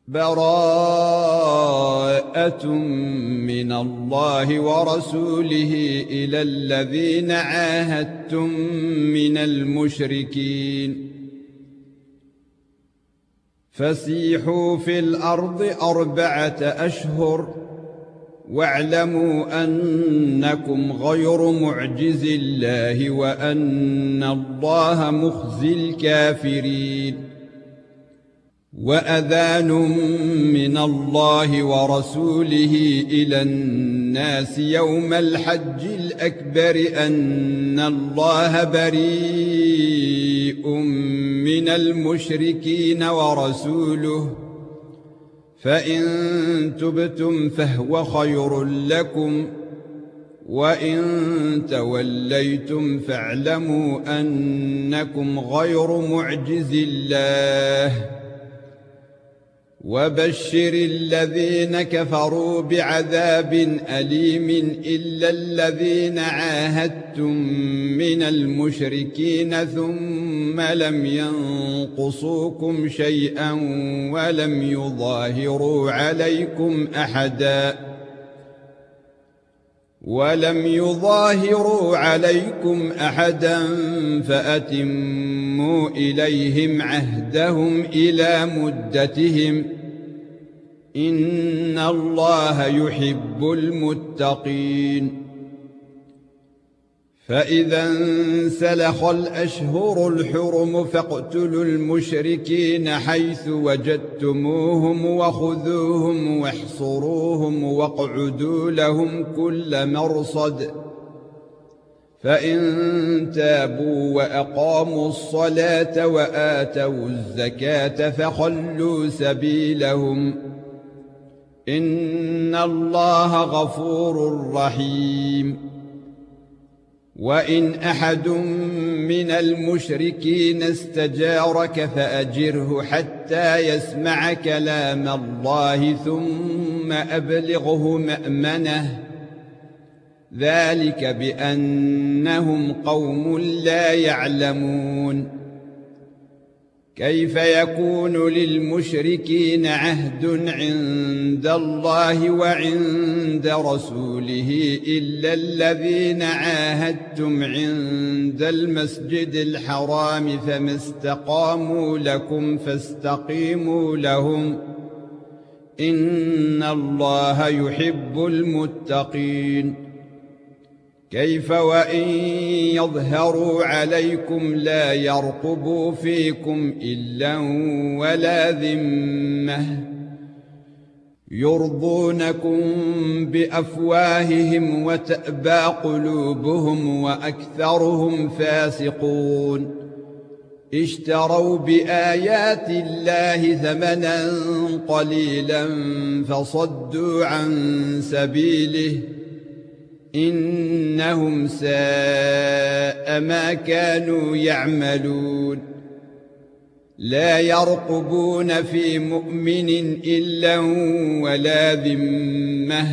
براءة من الله ورسوله إلى الذين عاهدتم من المشركين فسيحوا في الأرض 4 أشهر واعلموا أنكم غير معجز الله وأن الله مخزي الكافرين وأذان من الله ورسوله إلى الناس يوم الحج الأكبر أن الله بريء من المشركين ورسوله فإن تبتم فهو خير لكم وإن توليتم فاعلموا أنكم غير معجز الله وبشر الذين كفروا بعذاب أليم إلا الذين عاهدتم من المشركين ثم لم ينقصوكم شيئا ولم يظاهروا عليكم أحدا فأتموا إليهم عهدهم إلى مدتهم إن الله يحب المتقين فإذا انسلخ الأشهر الحرم فاقتلوا المشركين حيث وجدتموهم وخذوهم واحصروهم واقعدوا لهم كل مرصد فإن تابوا وأقاموا الصلاة وآتوا الزكاة فخلوا سبيلهم إن الله غفور رحيم وإن أحد من المشركين استجارك فأجره حتى يسمع كلام الله ثم أبلغه مأمنه ذلك بأنهم قوم لا يعلمون كيف يكون للمشركين عهد عند الله وعند رسوله إلا الذين عاهدتم عند المسجد الحرام فما استقاموا لكم فاستقيموا لهم إن الله يحب المتقين كيف وإن يظهروا عليكم لا يرقبوا فيكم إلا ولا ذمة يرضونكم بأفواههم وتأبى قلوبهم وأكثرهم فاسقون اشتروا بآيات الله ثمنا قليلا فصدوا عن سبيله إنهم ساء ما كانوا يعملون لا يرقبون في مؤمن إلا ولا ذمة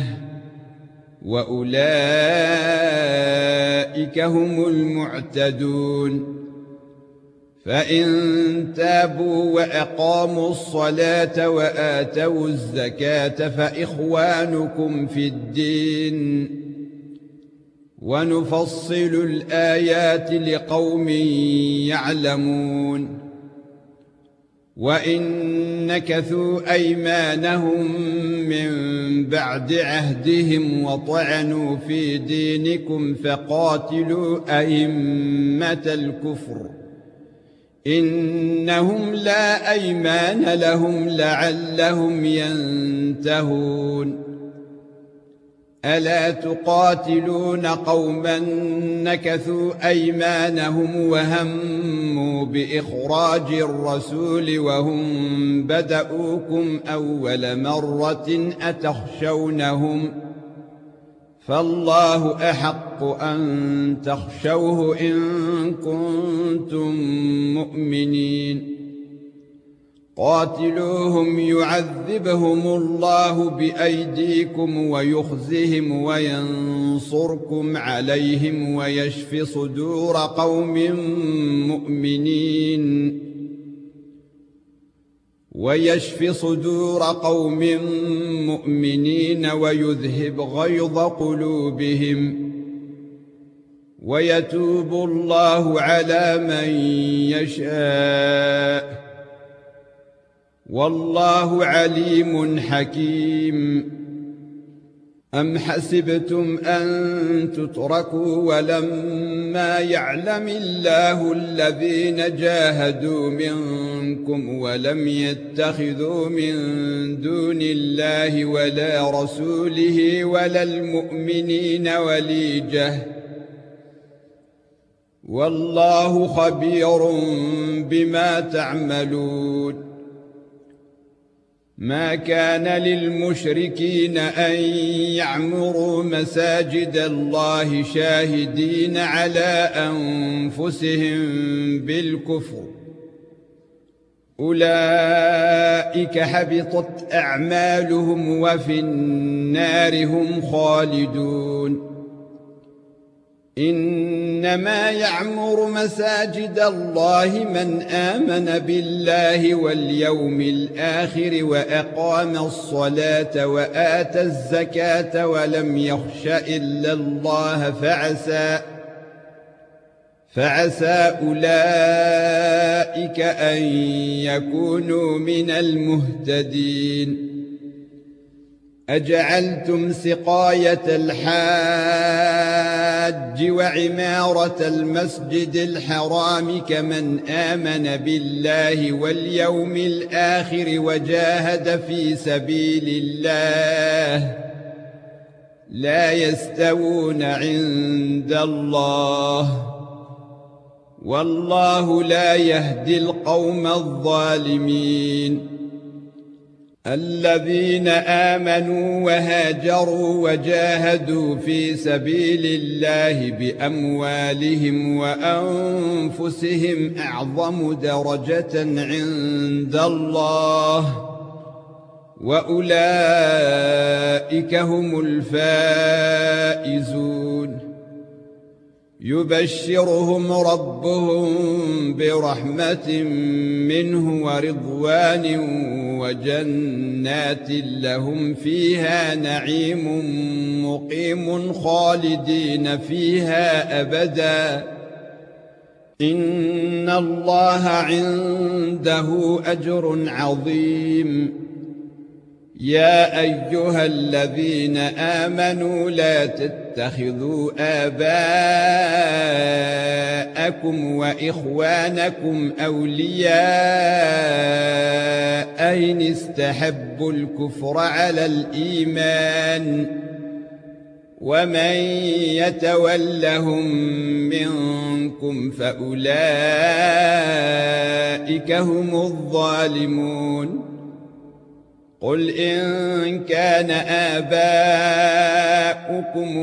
وأولئك هم المعتدون فإن تابوا وأقاموا الصلاة وآتوا الزكاة فإخوانكم في الدين ونفصل الآيات لقوم يعلمون وإن نكثوا أيمانهم من بعد عهدهم وطعنوا في دينكم فقاتلوا أئمة الكفر إنهم لا أيمان لهم لعلهم ينتهون ألا تقاتلون قوما نكثوا أيمانهم وهموا بإخراج الرسول وهم بدؤوكم أول مرة أتخشونهم فالله أحق أن تخشوه إن كنتم مؤمنين قاتلوهم يعذبهم الله بأيديكم ويخزهم وينصركم عليهم ويشف صدور قوم مؤمنين ويشفي صدور قوم مؤمنين ويذهب غيظ قلوبهم ويتوب الله على من يشاء والله عليم حكيم. أم حسبتم أن تتركوا ولما يعلم الله الذين جاهدوا منكم ولم يتخذوا من دون الله ولا رسوله ولا المؤمنين وليجة والله خبير بما تعملون. ما كان للمشركين أن يعمروا مساجد الله شاهدين على أنفسهم بالكفر أولئك حبطت أعمالهم وفي النار هم خالدون. إنما يعمر مساجد الله من آمن بالله واليوم الآخر وأقام الصلاة وآتى الزكاة ولم يخش إلا الله فعسى أولئك أن يكونوا من المهتدين. أجعلتم سقاية الحاج وعمارة المسجد الحرام كمن آمن بالله واليوم الآخر وجاهد في سبيل الله لا يستوون عند الله والله لا يهدي القوم الظالمين. الذين آمنوا وهاجروا وجاهدوا في سبيل الله بأموالهم وأنفسهم أعظم درجة عند الله وأولئك هم الفائزون. يبشرهم ربهم برحمة منه ورضوان وجنات لهم فيها نعيم مقيم خالدين فيها أبدا إن الله عنده أجر عظيم. يا أيها الذين آمنوا لا تتخذوا آباءكم وإخوانكم أولياء إن استحبوا الكفر على الإيمان ومن يتولهم منكم فأولئك هم الظالمون. قل إن كان آباؤكم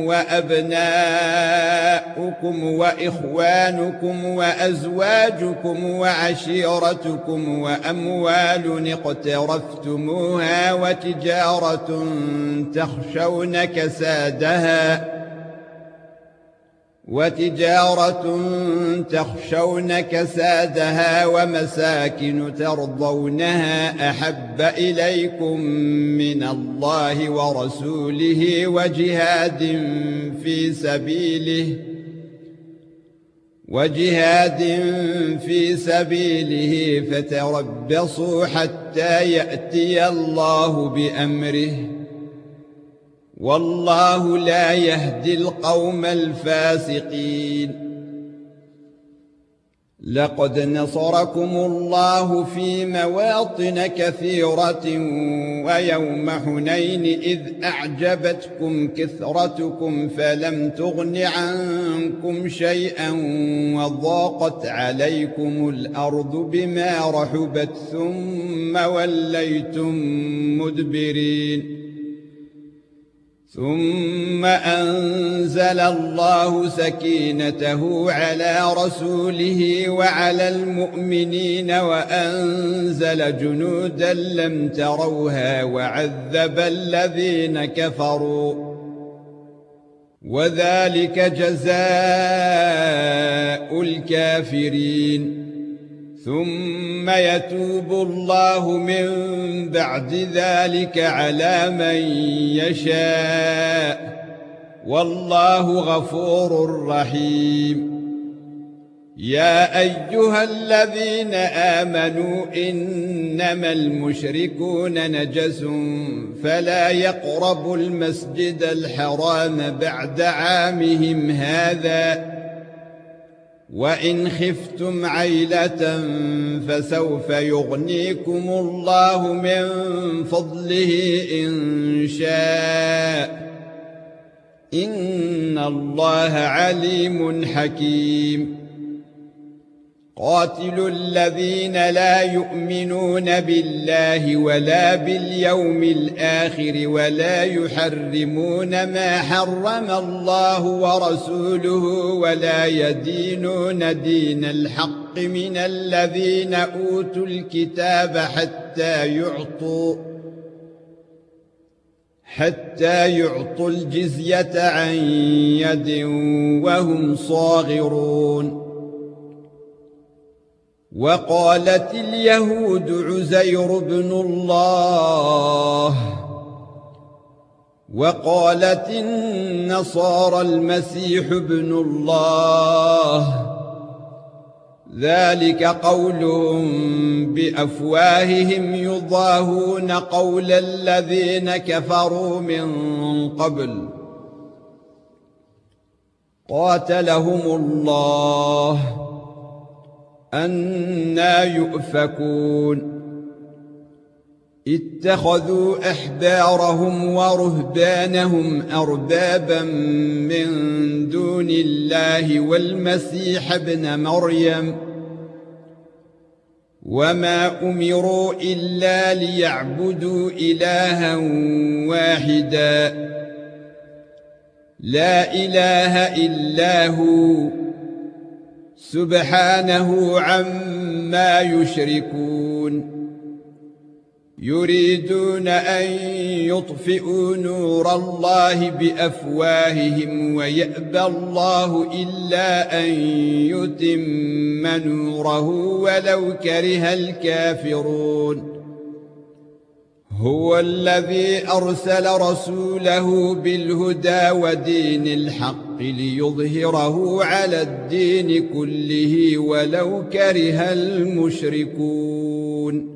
وأبناؤكم وإخوانكم وأزواجكم وعشيرتكم وأموال اقترفتموها وتجارة تخشون كسادها ومساكن ترضونها أحب إليكم من الله ورسوله وجهاد في سبيله فتربصوا حتى يأتي الله بأمره والله لا يهدي القوم الفاسقين. لقد نصركم الله في مواطن كثيرة ويوم حنين إذ أعجبتكم كثرتكم فلم تغن عنكم شيئا وضاقت عليكم الأرض بما رحبت ثم وليتم مدبرين. ثم أنزل الله سكينته على رسوله وعلى المؤمنين وأنزل جنودا لم تروها وعذب الذين كفروا وذلك جزاء الكافرين. ثم يتوب الله من بعد ذلك على من يشاء والله غفور رحيم. يا ايها الذين آمنوا انما المشركون نجس فلا يقربوا المسجد الحرام بعد عامهم هذا وإن خفتم عيلة فسوف يغنيكم الله من فضله إن شاء إن الله عليم حكيم. قاتلوا الذين لا يؤمنون بالله ولا باليوم الآخر ولا يحرمون ما حرم الله ورسوله ولا يدينون دين الحق من الذين أوتوا الكتاب حتى يعطوا الجزية عن يد وهم صاغرون. وقالت اليهود عزير بن الله وقالت النصارى المسيح ابن الله ذلك قولهم بأفواههم يضاهون قول الذين كفروا من قبل قاتلهم الله أنى يؤفكون. اتخذوا أحبارهم ورهبانهم أربابا من دون الله والمسيح ابن مريم وما أمروا إلا ليعبدوا إلها واحدا لا إله إلا هو سبحانه عما يشركون. يريدون أن يطفئوا نور الله بأفواههم ويأبى الله إلا أن يتم نوره ولو كره الكافرون. هو الذي أرسل رسوله بالهدى ودين الحق ليظهره على الدين كله ولو كره المشركون.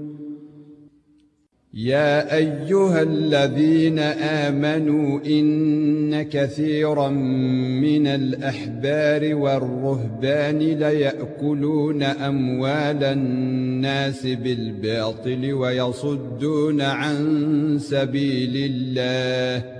يا أيها الذين آمنوا إن كثيرا من الأحبار والرهبان ليأكلون أموال الناس بالباطل ويصدون عن سبيل الله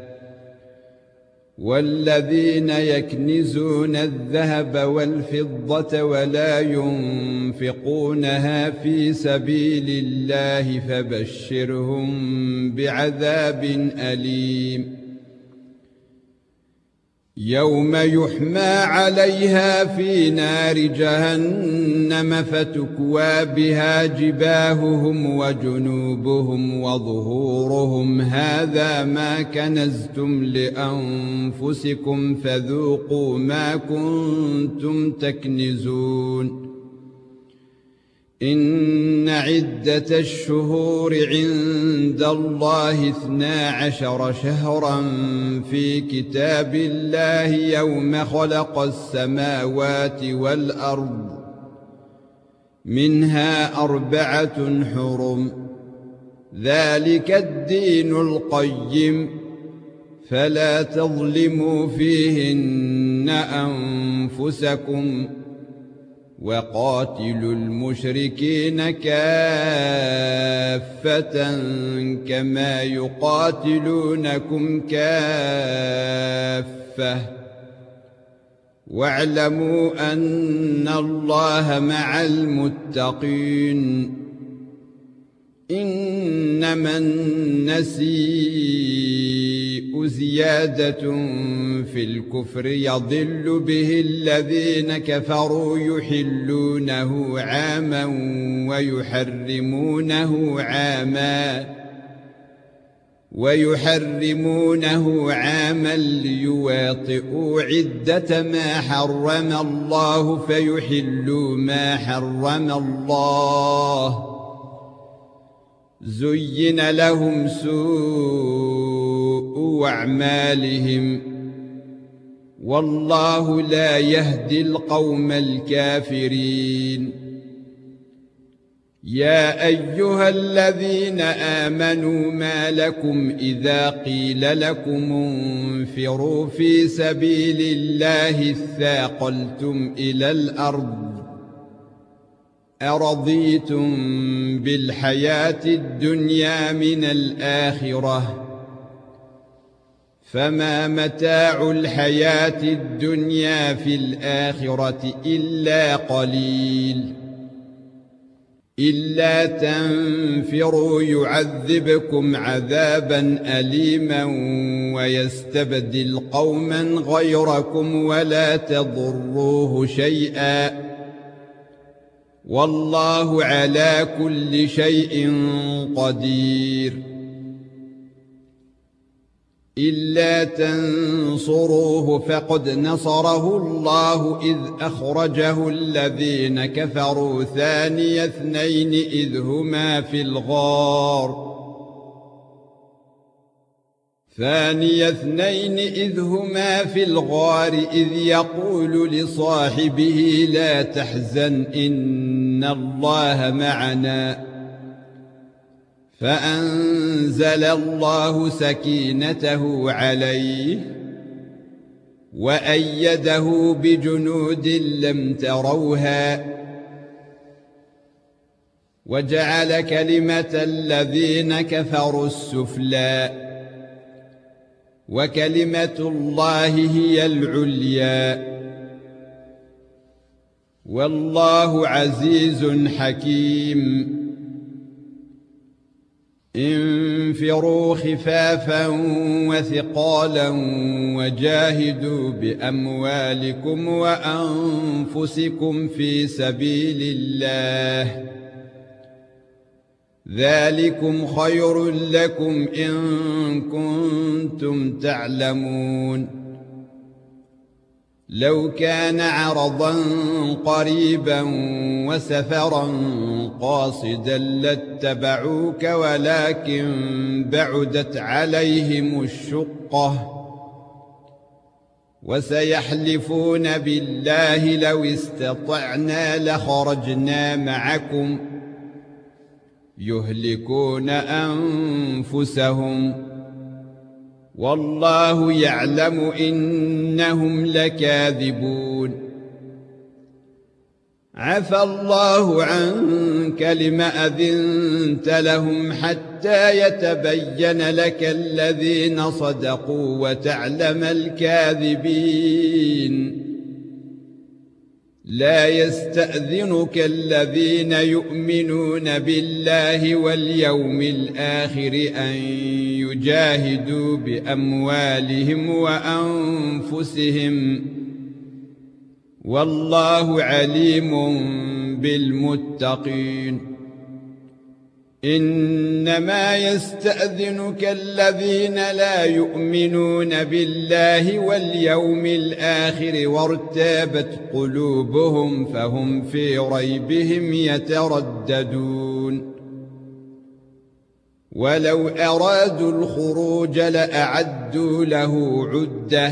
والذين يكنزون الذهب والفضة ولا ينفقونها في سبيل الله فبشرهم بعذاب أليم. يوم يحمى عليها في نار جهنم فتكوى بها جباههم وجنوبهم وظهورهم هذا ما كنزتم لأنفسكم فذوقوا ما كنتم تكنزون. إن عدة الشهور عند الله 12 شهرا في كتاب الله يوم خلق السماوات والأرض منها 4 حرم ذلك الدين القيم فلا تظلموا فيهن أنفسكم وقاتلوا المشركين كافة كما يقاتلونكم كافة واعلموا أن الله مع المتقين. إنما النسيء زيادة في الكفر يضل به الذين كفروا يحلونه عاما ويحرمونه عاما ويحرمونه عاما ليواطئوا عدة ما حرم الله فيحلوا ما حرم الله. زين لهم سوء أعمالهم والله لا يهدي القوم الكافرين. يا أيها الذين آمنوا ما لكم إذا قيل لكم انفروا في سبيل الله اثاقلتم إلى الأرض أرضيتم بالحياة الدنيا من الآخرة فما متاع الحياة الدنيا في الآخرة إلا قليل. إلا تنفروا يعذبكم عذابا أليما ويستبدل قوما غيركم ولا تضروه شيئا والله على كل شيء قدير. إلا تنصروه فقد نصره الله إذ أخرجه الذين كفروا ثاني اثنين إذ هما في الغار إذ يقول لصاحبه لا تحزن إن الله معنا فأنزل الله سكينته عليه وأيده بجنود لم تروها وجعل كلمة الذين كفروا السفلى وكلمة الله هي العليا والله عزيز حكيم. انفروا خفافا وثقالا وجاهدوا بأموالكم وأنفسكم في سبيل الله ذلكم خير لكم إن كنتم تعلمون. لو كان عرضا قريبا وسفرا قاصدا لاتبعوك ولكن بعدت عليهم الشقة وسيحلفون بالله لو استطعنا لخرجنا معكم يهلكون أنفسهم والله يعلم إنهم لكاذبون. عفى الله عنك لم أذنت لهم حتى يتبين لك الذين صدقوا وتعلم الكاذبين. لا يستأذنك الذين يؤمنون بالله واليوم الآخر أن يجاهدوا بأموالهم وأنفسهم والله عليم بالمتقين. إنما يستأذنك الذين لا يؤمنون بالله واليوم الآخر وارتابت قلوبهم فهم في ريبهم يترددون. ولو أرادوا الخروج لأعدوا له عدة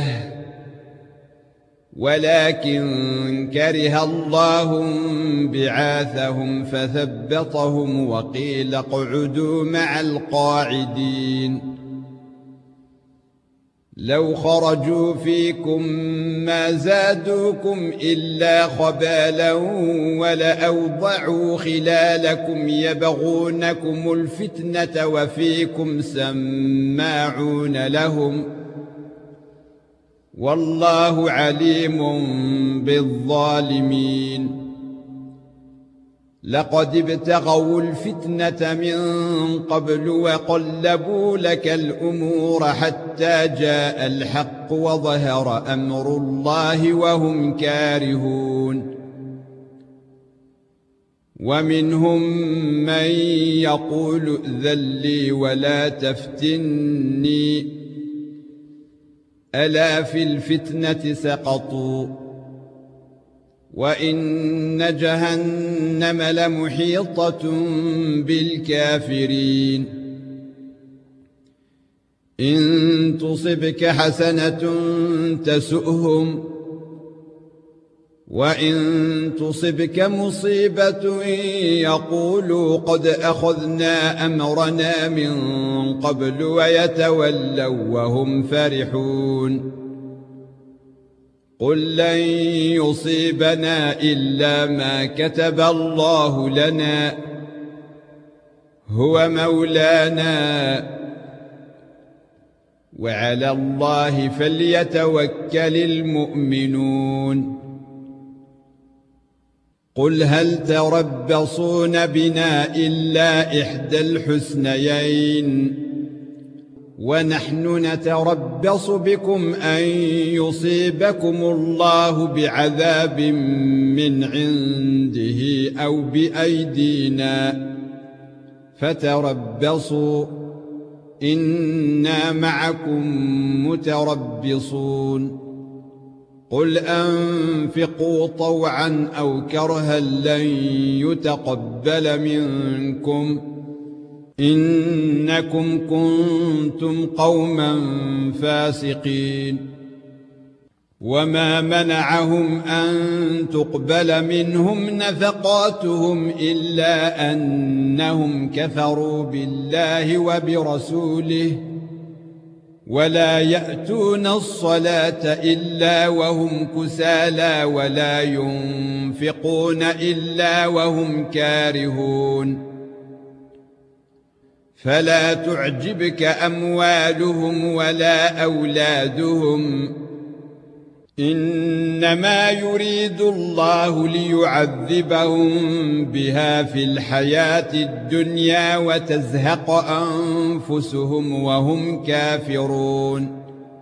ولكن كره الله بعاثهم فثبطهم وقيل اقعدوا مع القاعدين. لو خرجوا فيكم ما زادوكم إلا خبالا ولأوضعوا خلالكم يبغونكم الفتنة وفيكم سماعون لهم والله عليم بالظالمين. لقد ابتغوا الفتنة من قبل وقلبوا لك الأمور حتى جاء الحق وظهر أمر الله وهم كارهون. ومنهم من يقول ائذن لي ولا تفتني ألا في الفتنة سقطوا وإن جهنم لمحيطة بالكافرين إن تصبك حسنة تسؤهم وإن تصبك مصيبة يقولوا قد أخذنا أمرنا من قبل ويتولوا وهم فرحون قل لن يصيبنا إلا ما كتب الله لنا هو مولانا وعلى الله فليتوكل المؤمنون قل هل تربصون بنا إلا إحدى الحسنيين ونحن نتربص بكم أن يصيبكم الله بعذاب من عنده أو بأيدينا فتربصوا إنا معكم متربصون قل أنفقوا طوعا أو كرها لن يتقبل منكم إنكم كنتم قوما فاسقين وما منعهم أن تقبل منهم نفقاتهم إلا أنهم كفروا بالله وبرسوله ولا يأتون الصلاة إلا وهم كسالى ولا ينفقون إلا وهم كارهون فلا تعجبك أموالهم ولا أولادهم إنما يريد الله ليعذبهم بها في الحياة الدنيا وتزهق أنفسهم وهم كافرون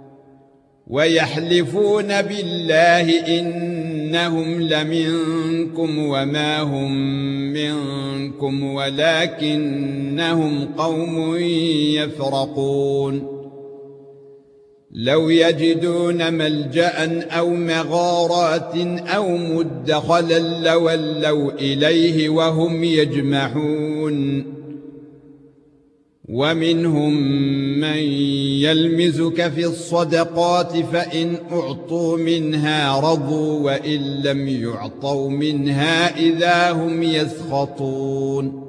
ويحلفون بالله إنهم لمنكم وما هم منكم ولكنهم قوم يفرقون لو يجدون ملجأ أو مغارات أو مدخلا لولوا إليه وهم يجمحون ومنهم من يلمزك في الصدقات فإن أعطوا منها رضوا وإن لم يعطوا منها إذا هم يسخطون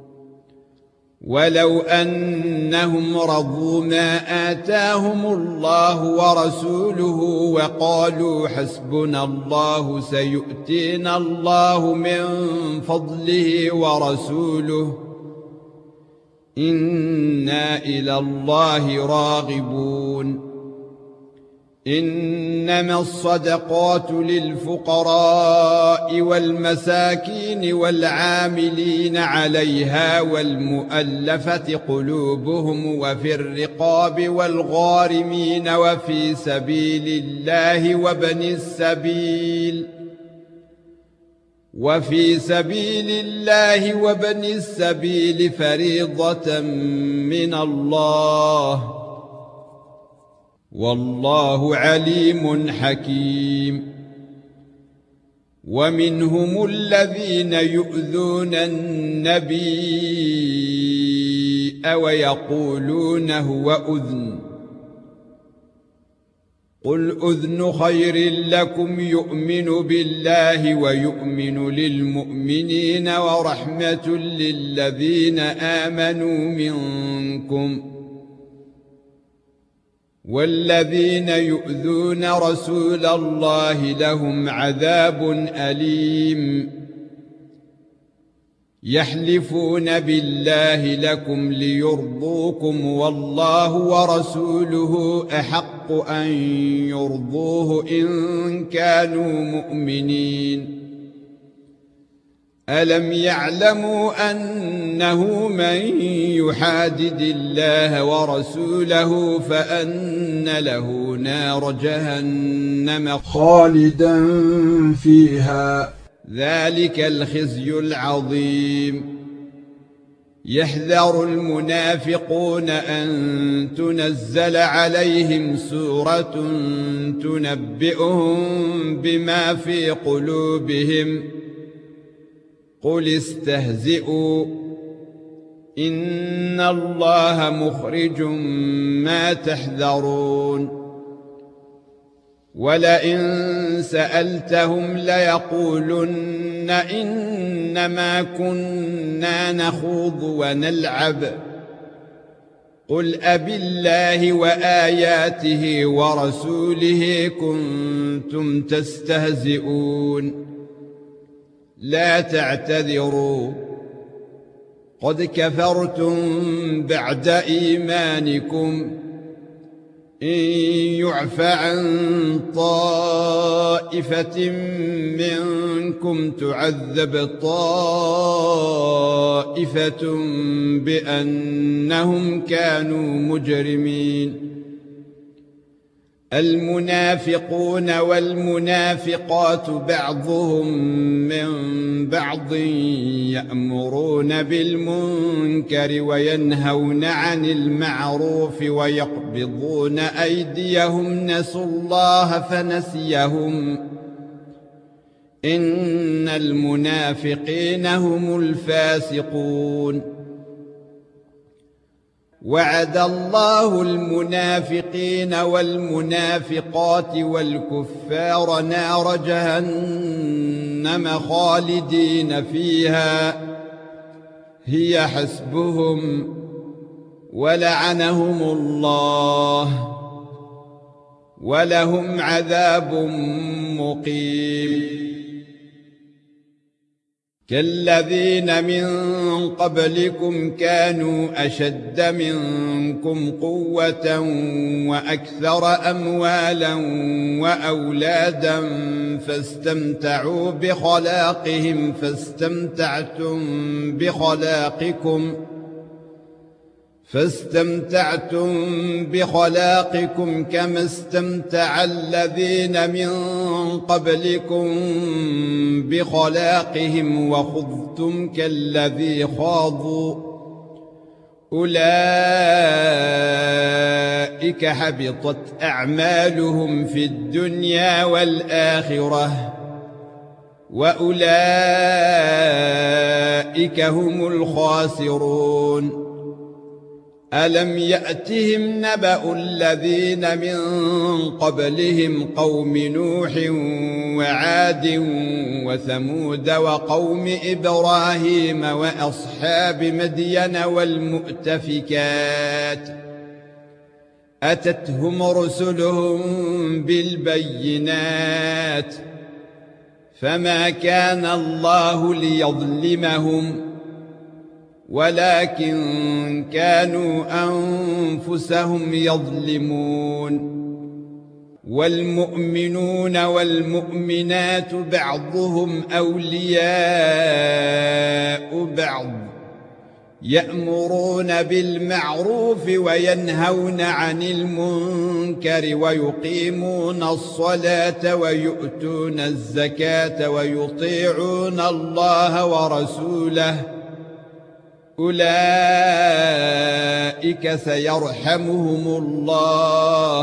ولو أنهم رضوا ما آتاهم الله ورسوله وقالوا حسبنا الله سيؤتينا الله من فضله ورسوله إنا إلى الله راغبون إنما الصدقات للفقراء والمساكين والعاملين عليها والمؤلفة قلوبهم وفي الرقاب والغارمين وفي سبيل الله وابن السبيل فريضة من الله والله عليم حكيم ومنهم الذين يؤذون النبي ويقولون هو أذن قل أذن خير لكم يؤمن بالله ويؤمن للمؤمنين ورحمة للذين آمنوا منكم والذين يؤذون رسول الله لهم عذاب أليم يحلفون بالله لكم ليرضوكم والله ورسوله أحق أن يرضوه إن كانوا مؤمنين ألم يعلموا أنه من يحادد الله ورسوله فأن له نار جهنم خالدا فيها ذلك الخزي العظيم. يحذر المنافقون أن تنزل عليهم سورة تنبئهم بما في قلوبهم قل استهزئوا إن الله مخرج ما تحذرون. ولئن سألتهم ليقولن إنما كنا نخوض ونلعب قل أبالله وآياته ورسوله كنتم تستهزئون لا تعتذروا قد كفرتم بعد إيمانكم إن يعف عن طائفة منكم تعذب طائفة بأنهم كانوا مجرمين. المنافقون والمنافقات بعضهم من بعض يأمرون بالمنكر وينهون عن المعروف ويقبضون أيديهم نسوا الله فنسيهم إن المنافقين هم الفاسقون. وعد الله المنافقين والمنافقات والكفار نار جهنم خالدين فيها هي حسبهم ولعنهم الله ولهم عذاب مقيم. كالذين من قبلكم كانوا أشد منكم قوة وأكثر أموالا وأولادا فاستمتعوا بخلاقهم فاستمتعتم بخلاقكم كما استمتع الذين من قبلكم بخلاقهم وخضتم كالذي خاضوا أولئك حبطت أعمالهم في الدنيا والآخرة وأولئك هم الخاسرون. ألم يأتهم نبأ الذين من قبلهم قوم نوح وعاد وثمود وقوم إبراهيم وأصحاب مدين والمؤتفكات أتتهم رسلهم بالبينات فما كان الله ليظلمهم ولكن كانوا أنفسهم يظلمون. والمؤمنون والمؤمنات بعضهم أولياء بعض يأمرون بالمعروف وينهون عن المنكر ويقيمون الصلاة ويؤتون الزكاة ويطيعون الله ورسوله أولئك سيرحمهم الله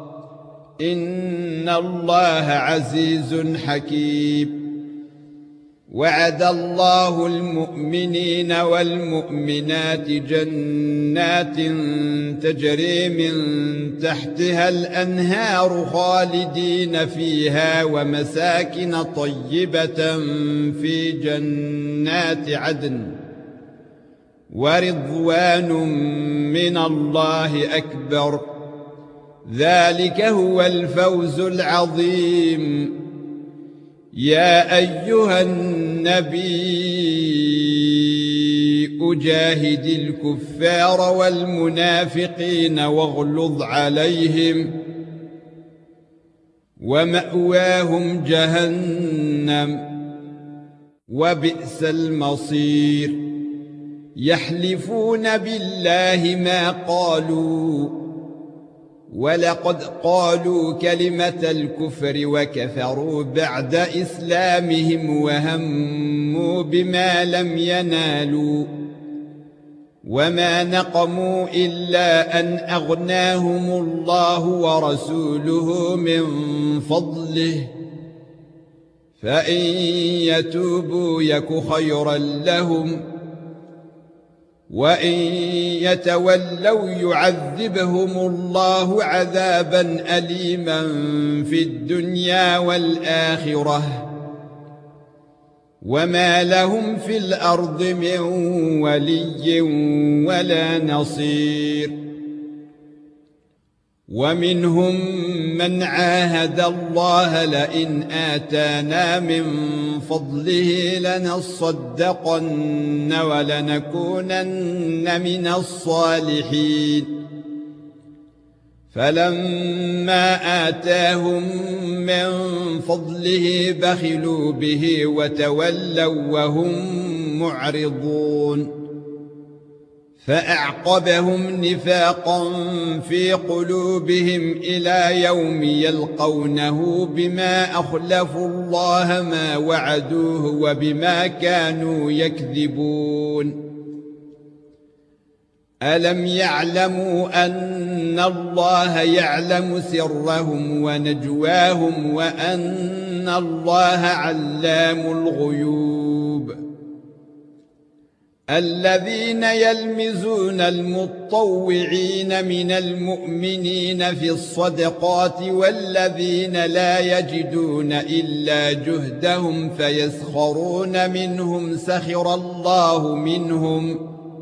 إن الله عزيز حكيم. وعد الله المؤمنين والمؤمنات جنات تجري من تحتها الأنهار خالدين فيها ومساكن طيبة في جنات عدن ورضوان من الله أكبر ذلك هو الفوز العظيم. يا أيها النبي أجاهد الكفار والمنافقين واغلظ عليهم ومأواهم جهنم وبئس المصير. يحلفون بالله ما قالوا ولقد قالوا كلمة الكفر وكفروا بعد إسلامهم وهموا بما لم ينالوا وما نقموا إلا أن أغناهم الله ورسوله من فضله فإن يتوبوا يك خيرا لهم وإن يتولوا يعذبهم الله عذابا أليما في الدنيا والآخرة وما لهم في الأرض من ولي ولا نصير ومنهم من عاهد الله لئن آتانا من فضله لنصدقن ولنكونن من الصالحين فلما آتاهم من فضله بخلوا به وتولوا وهم معرضون فأعقبهم نفاقا في قلوبهم إلى يوم يلقونه بما أخلفوا الله ما وعدوه وبما كانوا يكذبون ألم يعلموا أن الله يعلم سرهم ونجواهم وأن الله علام الغيوب الذين يلمزون المطوعين من المؤمنين في الصدقات والذين لا يجدون إلا جهدهم فيسخرون منهم سخر الله منهم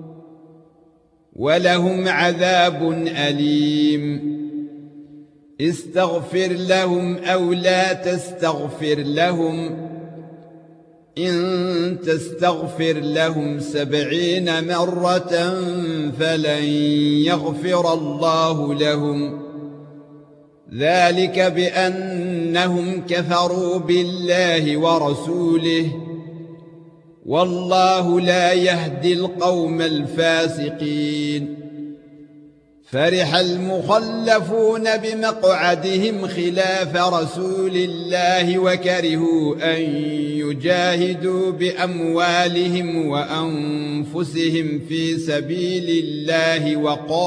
ولهم عذاب أليم استغفر لهم أو لا تستغفر لهم إن تستغفر لهم 70 مرة فلن يغفر الله لهم ذلك بأنهم كفروا بالله ورسوله والله لا يهدي القوم الفاسقين فرح المخلفون بمقعدهم خلاف رسول الله وكرهوا أن يجاهدوا بأموالهم وأنفسهم في سبيل الله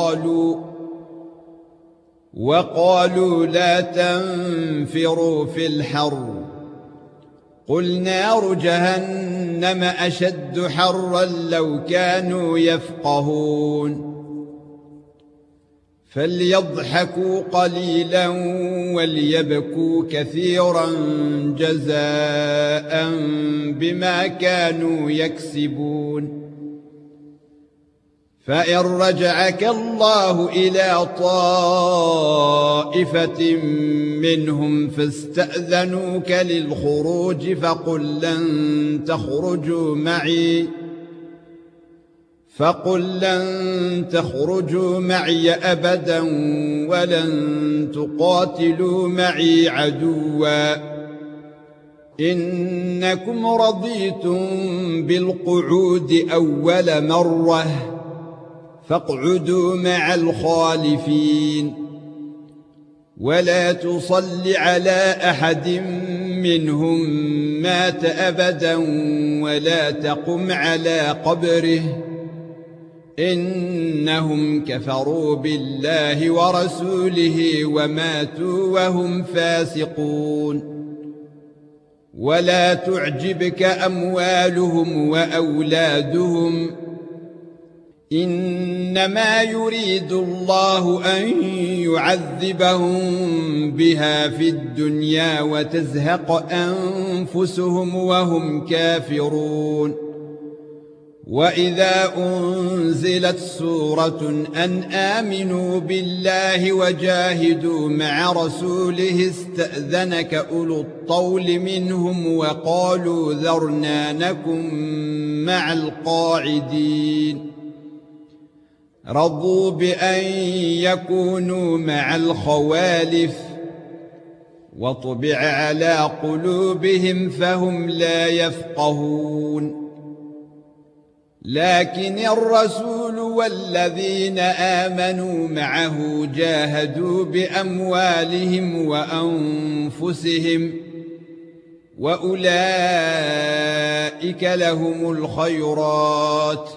وقالوا لا تنفروا في الحر قل نار جهنم أشد حرا لو كانوا يفقهون فليضحكوا قليلا وليبكوا كثيرا جزاء بما كانوا يكسبون فإن رجعك الله إلى طائفة منهم فاستأذنوك للخروج فقل لن تخرجوا معي أبدا ولن تقاتلوا معي عدوا إنكم رضيتم بالقعود أول مرة فاقعدوا مع الخالفين ولا تصل على أحد منهم مات أبدا ولا تقم على قبره إنهم كفروا بالله ورسوله وماتوا وهم فاسقون ولا تعجبك أموالهم وأولادهم إنما يريد الله أن يعذبهم بها في الدنيا وتزهق أنفسهم وهم كافرون وإذا أنزلت سورة أن آمنوا بالله وجاهدوا مع رسوله استأذنك أولو الطول منهم وقالوا ذرنا نكن مع القاعدين رضوا بأن يكونوا مع الخوالف وطبع على قلوبهم فهم لا يفقهون لكن الرسول والذين آمنوا معه جاهدوا بأموالهم وأنفسهم وأولئك لهم الخيرات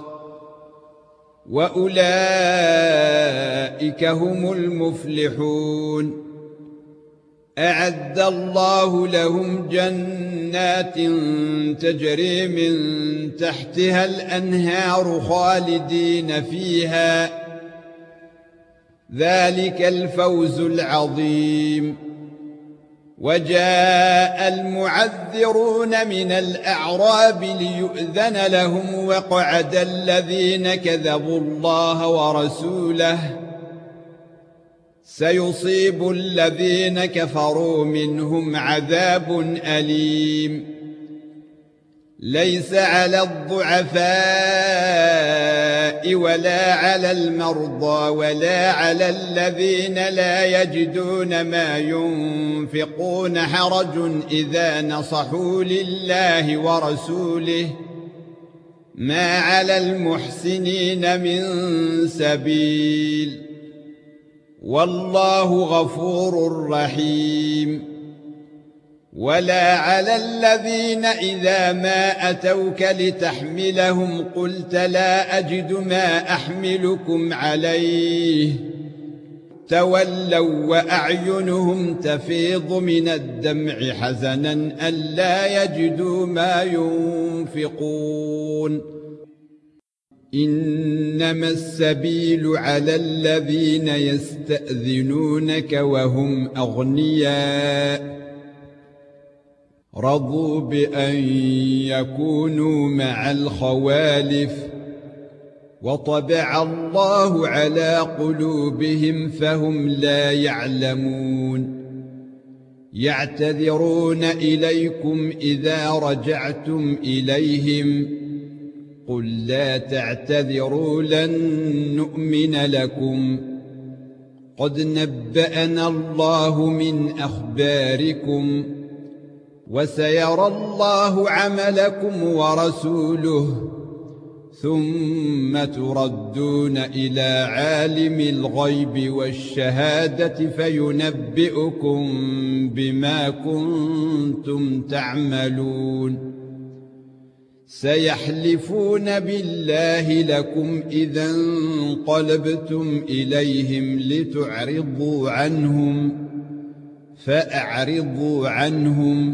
وأولئك هم المفلحون. أعد الله لهم جنات تجري من تحتها الأنهار خالدين فيها، ذلك الفوز العظيم. وجاء المعذرون من الأعراب ليؤذن لهم وقعد الذين كذبوا الله ورسوله، سيصيب الذين كفروا منهم عذاب أليم. ليس على الضعفاء ولا على المرضى ولا على الذين لا يجدون ما ينفقون حرج إذا نصحوا لله ورسوله، ما على المحسنين من سبيل، والله غفور رحيم. ولا على الذين إذا ما أتوك لتحملهم قلت لا أجد ما أحملكم عليه تولوا وأعينهم تفيض من الدمع حزنا ألا يجدوا ما ينفقون. إنما السبيل على الذين يستأذنونك وهم أغنياء رضوا بأن يكونوا مع الخوالف وطبع الله على قلوبهم فهم لا يعلمون. يعتذرون إليكم إذا رجعتم إليهم قل لا تعتذروا لن نؤمن لكم قد نبأنا الله من أخباركم وسيرى الله عملكم ورسوله ثم تردون إلى عالم الغيب والشهادة فينبئكم بما كنتم تعملون. سيحلفون بالله لكم إذا انقلبتم إليهم لتعرضوا عنهم فأعرضوا عنهم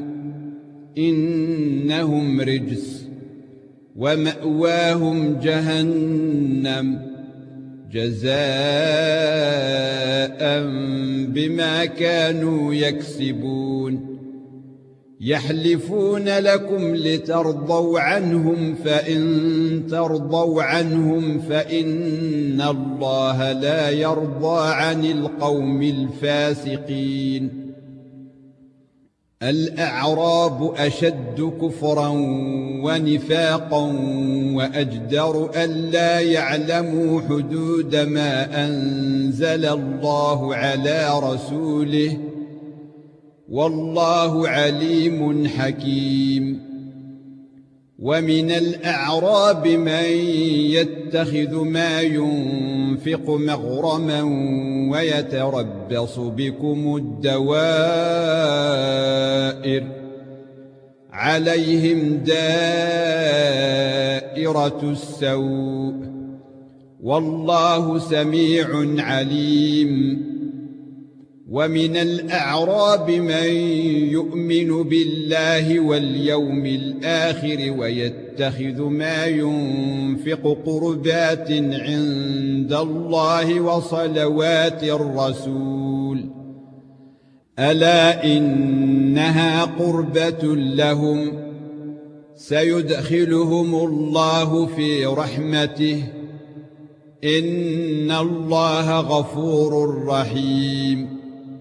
إنهم رجس ومأواهم جهنم جزاء بما كانوا يكسبون. يحلفون لكم لترضوا عنهم فإن ترضوا عنهم فإن الله لا يرضى عن القوم الفاسقين. الأعراب أشد كفرا ونفاقا وأجدر ألا يعلموا حدود ما أنزل الله على رسوله والله عليم حكيم. ومن الأعراب من يتخذ ما ينفق مغرما ويتربص بكم الدوائر عليهم دائرة السوء والله سميع عليم. ومن الأعراب من يؤمن بالله واليوم الآخر ويتخذ ما ينفق قربات عند الله وصلوات الرسول ألا إنها قربة لهم سيدخلهم الله في رحمته إن الله غفور رحيم.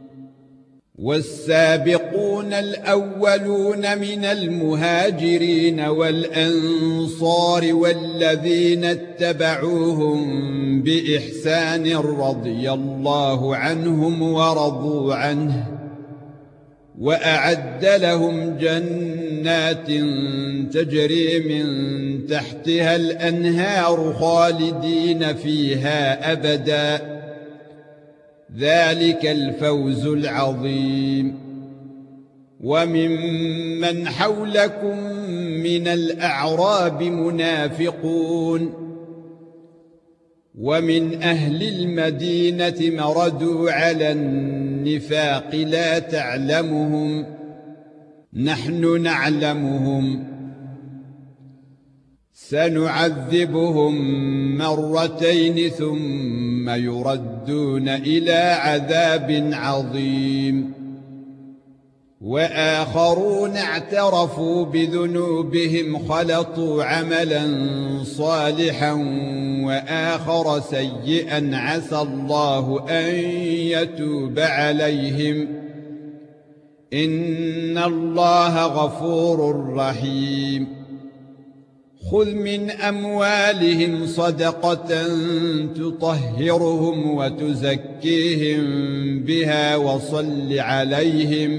والسابقون الأولون من المهاجرين والأنصار والذين اتبعوهم بإحسان رضي الله عنهم ورضوا عنه وأعد لهم جنات تجري من تحتها الأنهار خالدين فيها أبدا ذلك الفوز العظيم. وممن حولكم من الأعراب منافقون ومن أهل المدينة مردوا على النفاق لا تعلمهم نحن نعلمهم سنعذبهم مرتين ثم يردون إلى عذاب عظيم. وآخرون اعترفوا بذنوبهم خلطوا عملا صالحا وآخر سيئا عسى الله أن يتوب عليهم إن الله غفور رحيم. خذ من أموالهم صدقة تطهرهم وتزكيهم بها وصل عليهم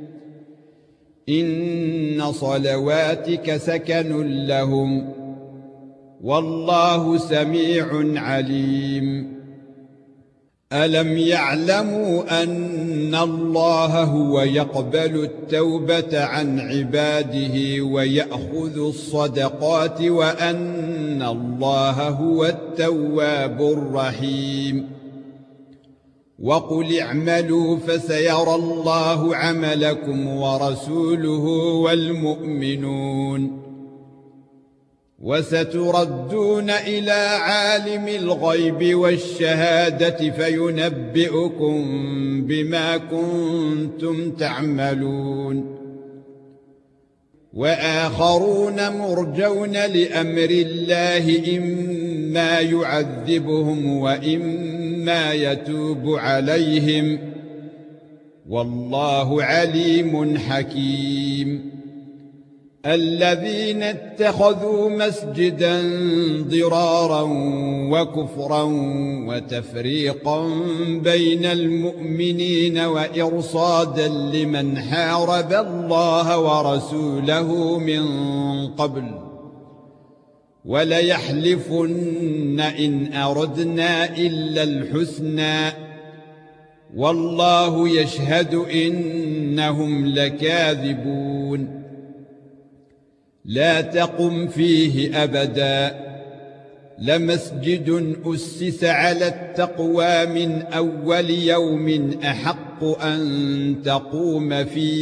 إن صلواتك سكن لهم والله سميع عليم. ألم يعلموا أن الله هو يقبل التوبة عن عباده ويأخذ الصدقات وأن الله هو التواب الرحيم. وقل اعملوا فسيرى الله عملكم ورسوله والمؤمنون وستردون إلى عالم الغيب والشهادة فينبئكم بما كنتم تعملون. وآخرون مرجون لأمر الله إما يعذبهم وإما يتوب عليهم والله عليم حكيم. الذين اتخذوا مسجدا ضرارا وكفرا وتفريقا بين المؤمنين وإرصادا لمن حارب الله ورسوله من قبل وليحلفن إن أردنا إلا الحسنى والله يشهد إنهم لكاذبون. لا تقم فيه أبدا لمسجد أسس على التقوى من أول يوم أحق أن تقوم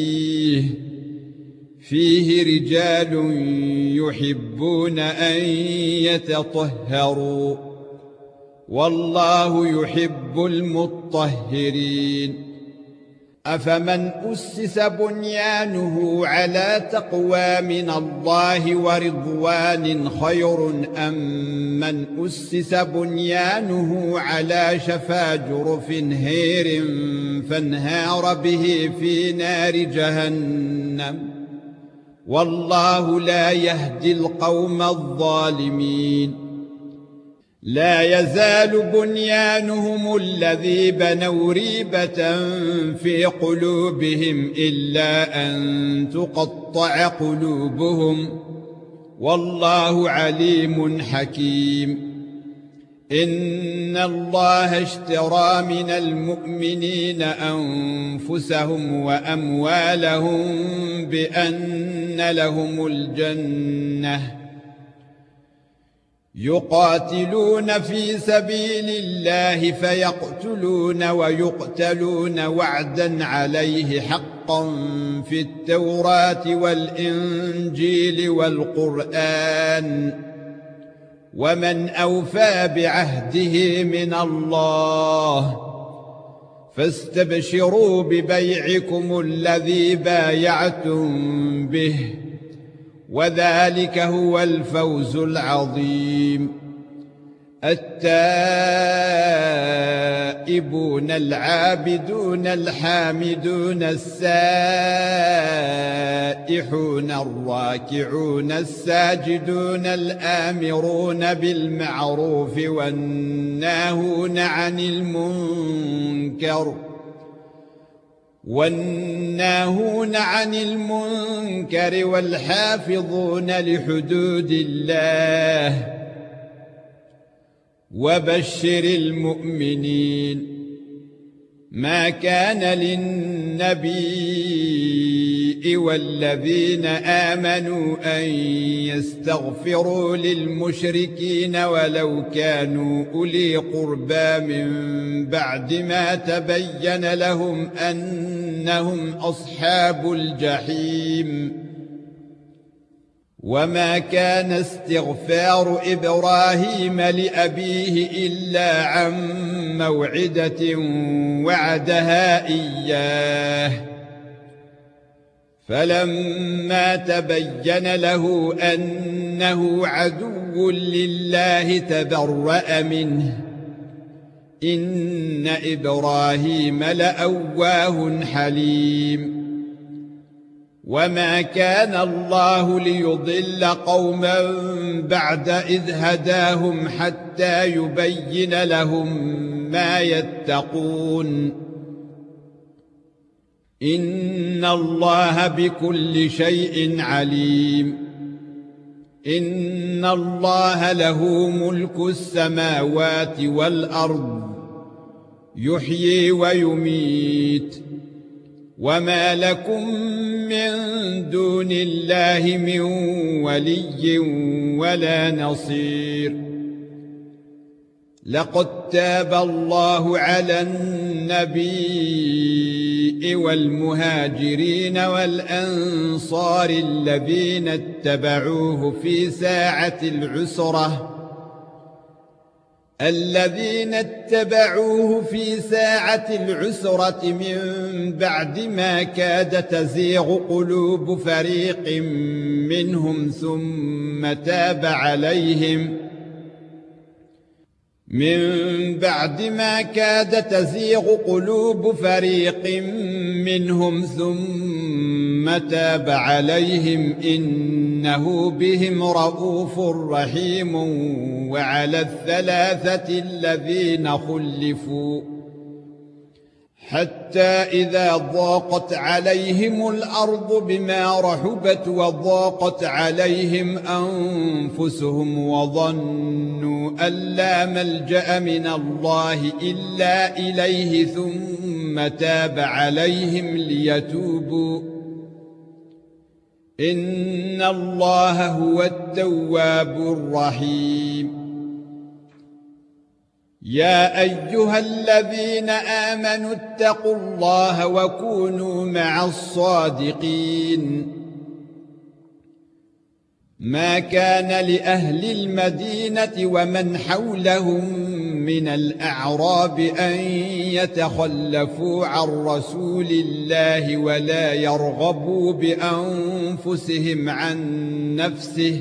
فيه رجال يحبون أن يتطهروا والله يحب المطهرين. أفمن أسس بنيانه على تقوى من الله ورضوان خير أم من أسس بنيانه على شفا جرف هير فانهار به في نار جهنم والله لا يهدي القوم الظالمين. لا يزال بنيانهم الذي بنوا ريبة في قلوبهم إلا أن تقطع قلوبهم والله عليم حكيم. إن الله اشترى من المؤمنين أنفسهم وأموالهم بأن لهم الجنة يقاتلون في سبيل الله فيقتلون ويقتلون وعدا عليه حقا في التوراة والإنجيل والقرآن ومن أوفى بعهده من الله فاستبشروا ببيعكم الذي بايعتم به وذلك هو الفوز العظيم. التائبون العابدون الحامدون السائحون الراكعون الساجدون الآمرون بالمعروف والناهون عن المنكر والناهون عن المنكر والحافظون لحدود الله وبشر المؤمنين. ما كان للنبي والذين آمنوا أن يستغفروا للمشركين ولو كانوا أولي قربى من بعد ما تبين لهم أنهم أصحاب الجحيم. وما كان استغفار إبراهيم لأبيه إلا عن موعدة وعدها إياه، فلما تبين له أنه عدو لله تبرأ منه. إن إبراهيم لأواه حليم. وما كان الله ليضل قوما بعد إذ هداهم حتى يبين لهم ما يتقون. إن الله بكل شيء عليم. إن الله له ملك السماوات والأرض يحيي ويميت. وما لكم من دون الله من ولي ولا نصير. لقد تاب الله على النبي والمهاجرين والأنصار الذين اتبعوه في ساعة العسرة من بعد ما كاد تزيغ قلوب فريق منهم ثم تاب عليهم إنه بهم رؤوف رحيم. وعلى الثلاثة الذين خلفوا حتى إذا ضاقت عليهم الأرض بما رحبت وضاقت عليهم أنفسهم وظنوا أن لا ملجأ من الله إلا إليه ثم تاب عليهم ليتوبوا. إن الله هو التواب الرحيم. يا أيها الذين آمنوا اتقوا الله وكونوا مع الصادقين. ما كان لأهل المدينة ومن حولهم من الأعراب أن يتخلفوا عن رسول الله ولا يرغبوا بأنفسهم عن نفسه،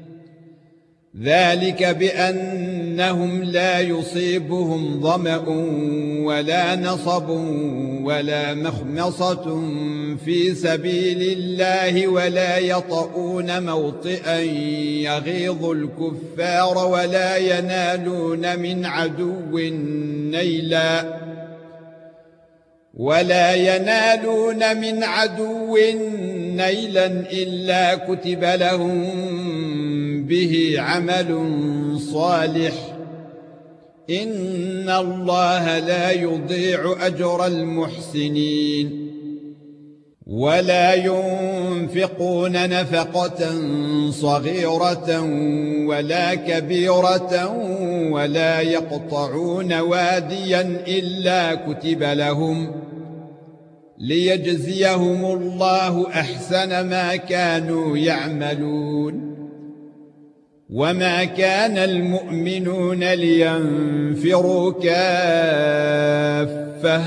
ذلك بأنهم لا يصيبهم ظمأ ولا نصب ولا مخمصة في سبيل الله ولا يطؤون موطئا يغيظ الكفار ولا ينالون من عدو نيلا إلا كتب لهم به عمل صالح. إن الله لا يضيع أجر المحسنين. ولا ينفقون نفقة صغيرة ولا كبيرة ولا يقطعون واديا إلا كتب لهم ليجزيهم الله أحسن ما كانوا يعملون. وما كان المؤمنون لينفروا كافة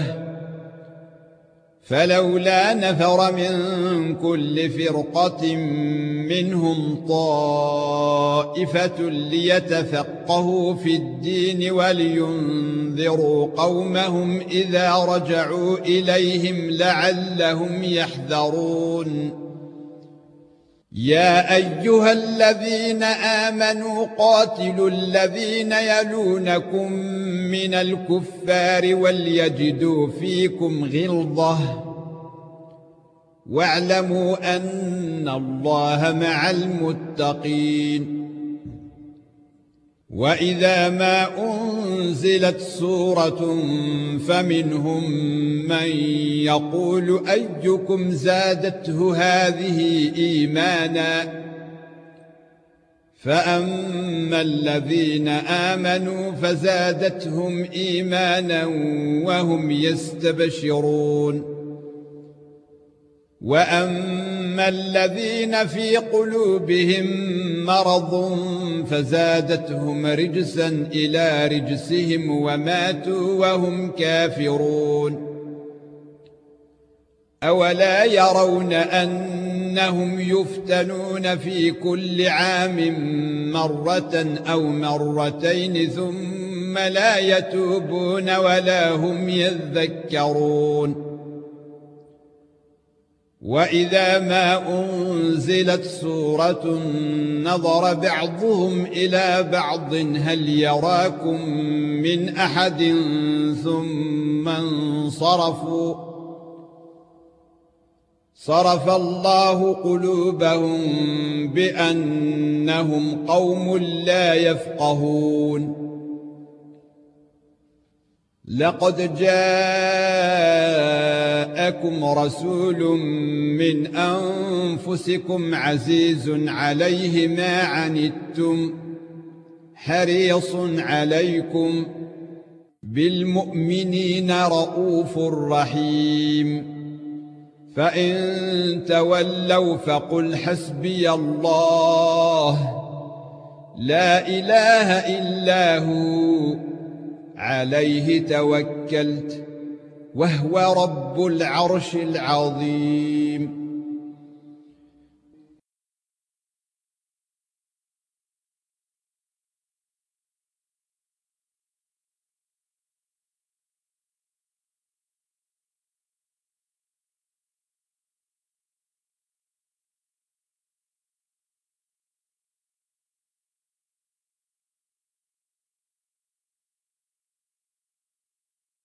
فلولا نفر من كل فرقة منهم طائفة ليتفقهوا في الدين ولينذروا قومهم إذا رجعوا إليهم لعلهم يحذرون. يا أيها الذين آمنوا قاتلوا الذين يلونكم من الكفار وليجدوا فيكم غلظة واعلموا أن الله مع المتقين. وإذا ما أنزلت سورة فمنهم من يقول أيكم زادته هذه إيمانا، فأما الذين آمنوا فزادتهم إيمانا وهم يستبشرون. وأما الذين في قلوبهم مرض فزادتهم رجسا إلى رجسهم وماتوا وهم كافرون. أولا يرون أنهم يفتنون في كل عام مرة أو مرتين ثم لا يتوبون ولا هم يذكرون. وإذا ما أنزلت سورة نظر بعضهم إلى بعض هل يراكم من أحد ثم انصرفوا. صرف الله قلوبهم بأنهم قوم لا يفقهون. لقد جاءكم رسول من أنفسكم عزيز عليه ما عنتم حريص عليكم بالمؤمنين رؤوف رحيم. فإن تولوا فقل حسبي الله لا إله إلا هو عليه توكلت وهو رب العرش العظيم.